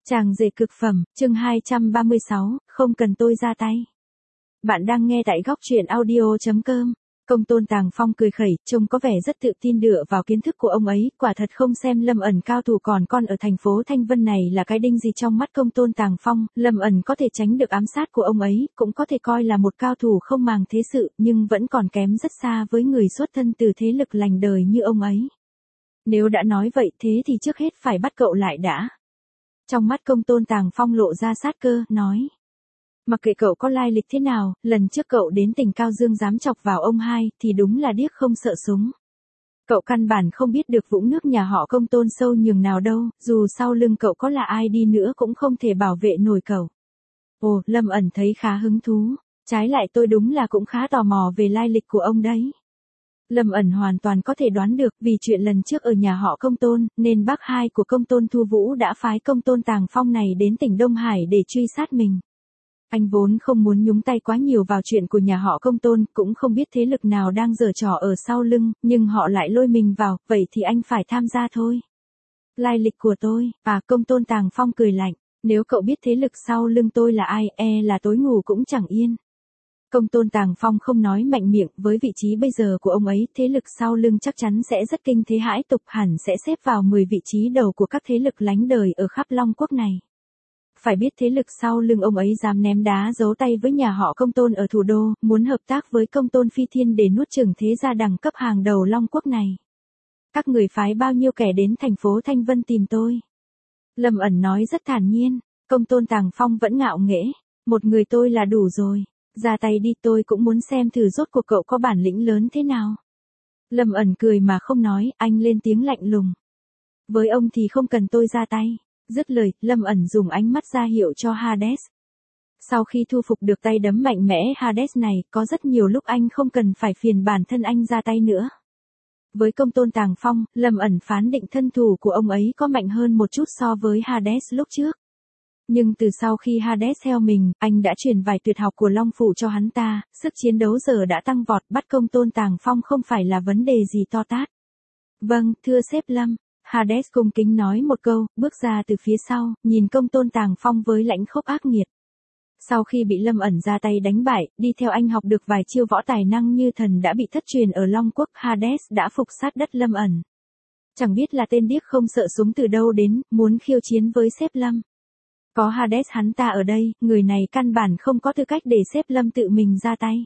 Chàng rể cực phẩm, chương 236, không cần tôi ra tay. Bạn đang nghe tại góc truyện audio.com. Công Tôn Tàng Phong cười khẩy, trông có vẻ rất tự tin dựa vào kiến thức của ông ấy, quả thật không xem Lâm ẩn cao thủ còn con ở thành phố Thanh Vân này là cái đinh gì trong mắt Công Tôn Tàng Phong, Lâm ẩn có thể tránh được ám sát của ông ấy, cũng có thể coi là một cao thủ không màng thế sự, nhưng vẫn còn kém rất xa với người xuất thân từ thế lực lành đời như ông ấy. Nếu đã nói vậy thế thì trước hết phải bắt cậu lại đã. Trong mắt Công Tôn Tàng Phong lộ ra sát cơ, nói. Mặc kệ cậu có lai lịch thế nào, lần trước cậu đến tỉnh Cao Dương dám chọc vào ông hai, thì đúng là điếc không sợ súng. Cậu căn bản không biết được vũng nước nhà họ Công Tôn sâu nhường nào đâu, dù sau lưng cậu có là ai đi nữa cũng không thể bảo vệ nổi cậu. Ồ, Lâm ẩn thấy khá hứng thú, trái lại tôi đúng là cũng khá tò mò về lai lịch của ông đấy. Lâm ẩn hoàn toàn có thể đoán được vì chuyện lần trước ở nhà họ Công Tôn, nên bác hai của Công Tôn Thu Vũ đã phái Công Tôn Tàng Phong này đến tỉnh Đông Hải để truy sát mình. Anh vốn không muốn nhúng tay quá nhiều vào chuyện của nhà họ Công Tôn, cũng không biết thế lực nào đang giở trò ở sau lưng, nhưng họ lại lôi mình vào, vậy thì anh phải tham gia thôi. Lai lịch của tôi, Công Tôn Tàng Phong cười lạnh, nếu cậu biết thế lực sau lưng tôi là ai, là tối ngủ cũng chẳng yên. Công Tôn Tàng Phong không nói mạnh miệng, với vị trí bây giờ của ông ấy, thế lực sau lưng chắc chắn sẽ rất kinh thế hãi tục, hẳn sẽ xếp vào 10 vị trí đầu của các thế lực lánh đời ở khắp Long Quốc này. Phải biết thế lực sau lưng ông ấy dám ném đá giấu tay với nhà họ Công Tôn ở thủ đô, muốn hợp tác với Công Tôn Phi Thiên để nuốt chửng thế gia đẳng cấp hàng đầu Long Quốc này. Các người phái bao nhiêu kẻ đến thành phố Thanh Vân tìm tôi? Lâm ẩn nói rất thản nhiên, Công Tôn Tàng Phong vẫn ngạo nghễ, một người tôi là đủ rồi. Ra tay đi, tôi cũng muốn xem thử rốt cuộc cậu có bản lĩnh lớn thế nào. Lâm ẩn cười mà không nói, anh lên tiếng lạnh lùng. Với ông thì không cần tôi ra tay. Dứt lời, Lâm ẩn dùng ánh mắt ra hiệu cho Hades. Sau khi thu phục được tay đấm mạnh mẽ Hades này, có rất nhiều lúc anh không cần phải phiền bản thân anh ra tay nữa. Với Công Tôn Tàng Phong, Lâm ẩn phán định thân thủ của ông ấy có mạnh hơn một chút so với Hades lúc trước. Nhưng từ sau khi Hades theo mình, anh đã truyền vài tuyệt học của Long Phủ cho hắn ta, sức chiến đấu giờ đã tăng vọt, bắt Công Tôn Tàng Phong không phải là vấn đề gì to tát. Vâng, thưa sếp Lâm, Hades cung kính nói một câu, bước ra từ phía sau, nhìn Công Tôn Tàng Phong với lãnh khốc ác nghiệt. Sau khi bị Lâm ẩn ra tay đánh bại, đi theo anh học được vài chiêu võ tài năng như thần đã bị thất truyền ở Long Quốc, Hades đã phục sát đất Lâm ẩn. Chẳng biết là tên điếc không sợ súng từ đâu đến, muốn khiêu chiến với sếp Lâm. Có Hades hắn ta ở đây, người này căn bản không có tư cách để sếp Lâm tự mình ra tay.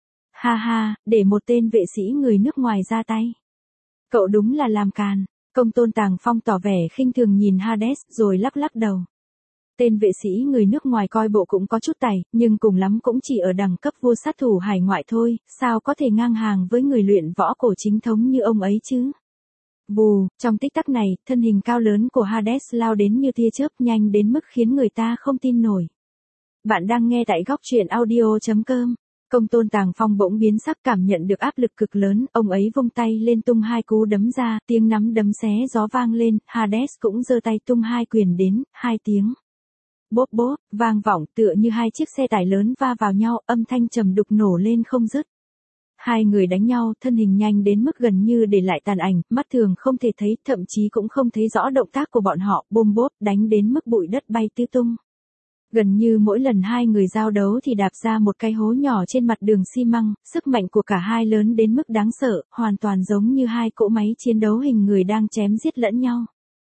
Ha ha, để một tên vệ sĩ người nước ngoài ra tay. Cậu đúng là làm càn. Công Tôn Tàng Phong tỏ vẻ khinh thường nhìn Hades rồi lắc lắc đầu. Tên vệ sĩ người nước ngoài coi bộ cũng có chút tài, nhưng cùng lắm cũng chỉ ở đẳng cấp vua sát thủ hải ngoại thôi, sao có thể ngang hàng với người luyện võ cổ chính thống như ông ấy chứ? Bù, trong tích tắc này, thân hình cao lớn của Hades lao đến như tia chớp, nhanh đến mức khiến người ta không tin nổi. Bạn đang nghe tại góc truyện audio.com. Công Tôn Tàng Phong bỗng biến sắc, cảm nhận được áp lực cực lớn, ông ấy vung tay lên tung hai cú đấm ra, tiếng nắm đấm xé gió vang lên, Hades cũng giơ tay tung hai quyền đến, hai tiếng. Bốp bốp, vang vọng tựa như hai chiếc xe tải lớn va vào nhau, âm thanh trầm đục nổ lên không dứt. Hai người đánh nhau, thân hình nhanh đến mức gần như để lại tàn ảnh, mắt thường không thể thấy, thậm chí cũng không thấy rõ động tác của bọn họ, bôm bốp, đánh đến mức bụi đất bay tứ tung. Gần như mỗi lần hai người giao đấu thì đạp ra một cái hố nhỏ trên mặt đường xi măng, sức mạnh của cả hai lớn đến mức đáng sợ, hoàn toàn giống như hai cỗ máy chiến đấu hình người đang chém giết lẫn nhau.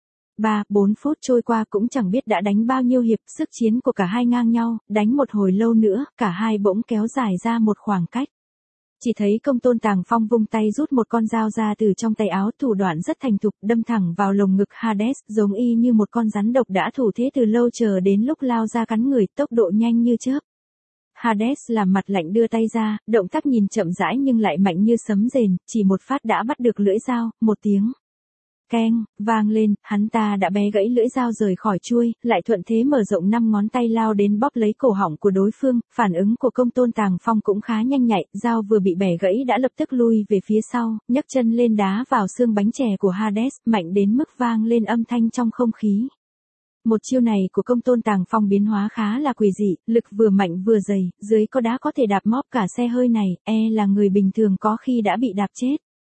3-4 phút trôi qua cũng chẳng biết đã đánh bao nhiêu hiệp, sức chiến của cả hai ngang nhau, đánh một hồi lâu nữa, cả hai bỗng kéo dài ra một khoảng cách. Chỉ thấy Công Tôn Tàng Phong vung tay rút một con dao ra từ trong tay áo, thủ đoạn rất thành thục, đâm thẳng vào lồng ngực Hades, giống y như một con rắn độc đã thủ thế từ lâu chờ đến lúc lao ra cắn người, tốc độ nhanh như chớp. Hades làm mặt lạnh đưa tay ra, động tác nhìn chậm rãi nhưng lại mạnh như sấm rền, chỉ một phát đã bắt được lưỡi dao, một tiếng. Keng, vang lên, hắn ta đã bẻ gãy lưỡi dao rời khỏi chuôi, lại thuận thế mở rộng 5 ngón tay lao đến bóp lấy cổ họng của đối phương, phản ứng của Công Tôn Tàng Phong cũng khá nhanh nhạy, dao vừa bị bẻ gãy đã lập tức lui về phía sau, nhấc chân lên đá vào xương bánh chè của Hades, mạnh đến mức vang lên âm thanh trong không khí. Một chiêu này của Công Tôn Tàng Phong biến hóa khá là quỷ dị, lực vừa mạnh vừa dày, dưới có đá có thể đạp móp cả xe hơi này, là người bình thường có khi đã bị đạp chết.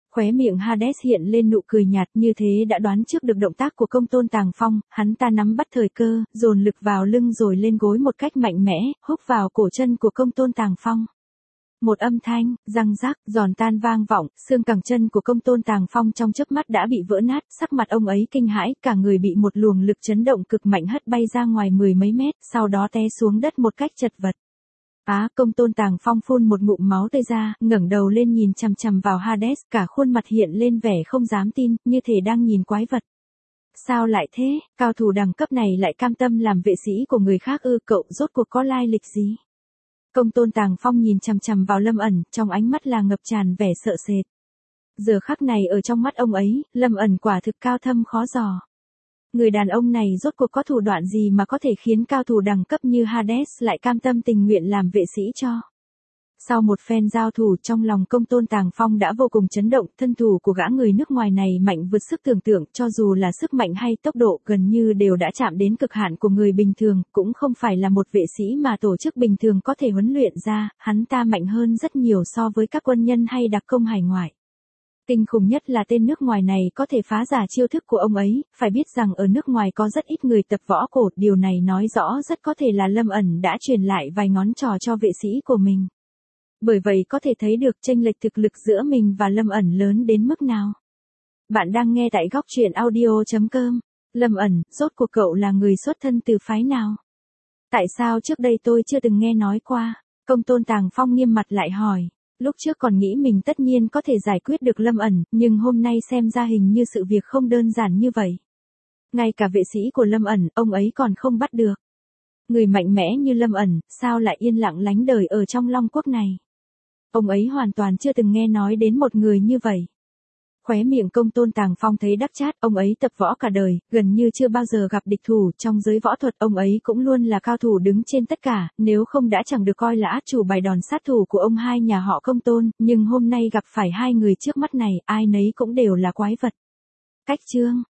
Khóe miệng Hades hiện lên nụ cười nhạt, như thế đã đoán trước được động tác của Công Tôn Tàng Phong, hắn ta nắm bắt thời cơ, dồn lực vào lưng rồi lên gối một cách mạnh mẽ, húc vào cổ chân của Công Tôn Tàng Phong. Một âm thanh, răng rắc, giòn tan vang vọng, xương cẳng chân của Công Tôn Tàng Phong trong chớp mắt đã bị vỡ nát, sắc mặt ông ấy kinh hãi, cả người bị một luồng lực chấn động cực mạnh hất bay ra ngoài 10 mấy mét, sau đó té xuống đất một cách chật vật. Công Tôn Tàng Phong phun một ngụm máu tươi ra, ngẩng đầu lên nhìn chằm chằm vào Hades, cả khuôn mặt hiện lên vẻ không dám tin, như thể đang nhìn quái vật. Sao lại thế, cao thủ đẳng cấp này lại cam tâm làm vệ sĩ của người khác ư? Cậu rốt cuộc có lai lịch gì? Công Tôn Tàng Phong nhìn chằm chằm vào Lâm ẩn, trong ánh mắt là ngập tràn vẻ sợ sệt. Giờ khắc này ở trong mắt ông ấy, Lâm ẩn quả thực cao thâm khó dò. Người đàn ông này rốt cuộc có thủ đoạn gì mà có thể khiến cao thủ đẳng cấp như Hades lại cam tâm tình nguyện làm vệ sĩ cho? Sau một phen giao thủ, trong lòng Công Tôn Tàng Phong đã vô cùng chấn động, thân thủ của gã người nước ngoài này mạnh vượt sức tưởng tượng, cho dù là sức mạnh hay tốc độ gần như đều đã chạm đến cực hạn của người bình thường, cũng không phải là một vệ sĩ mà tổ chức bình thường có thể huấn luyện ra, hắn ta mạnh hơn rất nhiều so với các quân nhân hay đặc công hải ngoại. Kinh khủng nhất là tên nước ngoài này có thể phá giải chiêu thức của ông ấy, phải biết rằng ở nước ngoài có rất ít người tập võ cổ, điều này nói rõ rất có thể là Lâm ẩn đã truyền lại vài ngón trò cho vệ sĩ của mình. Bởi vậy có thể thấy được chênh lệch thực lực giữa mình và Lâm ẩn lớn đến mức nào. Bạn đang nghe tại góc truyện audio.com. Lâm ẩn, rốt cuộc cậu là người xuất thân từ phái nào? Tại sao trước đây tôi chưa từng nghe nói qua? Công Tôn Tàng Phong nghiêm mặt lại hỏi. Lúc trước còn nghĩ mình tất nhiên có thể giải quyết được Lâm ẩn, nhưng hôm nay xem ra hình như sự việc không đơn giản như vậy. Ngay cả vệ sĩ của Lâm ẩn, ông ấy còn không bắt được. Người mạnh mẽ như Lâm ẩn, sao lại yên lặng lánh đời ở trong Long Quốc này? Ông ấy hoàn toàn chưa từng nghe nói đến một người như vậy. Khóe miệng Công Tôn Tàng Phong thấy đắc chát, ông ấy tập võ cả đời, gần như chưa bao giờ gặp địch thủ, trong giới võ thuật ông ấy cũng luôn là cao thủ đứng trên tất cả, nếu không đã chẳng được coi là át chủ bài đòn sát thủ của ông hai nhà họ Công Tôn, nhưng hôm nay gặp phải hai người trước mắt này, ai nấy cũng đều là quái vật. Cách chương,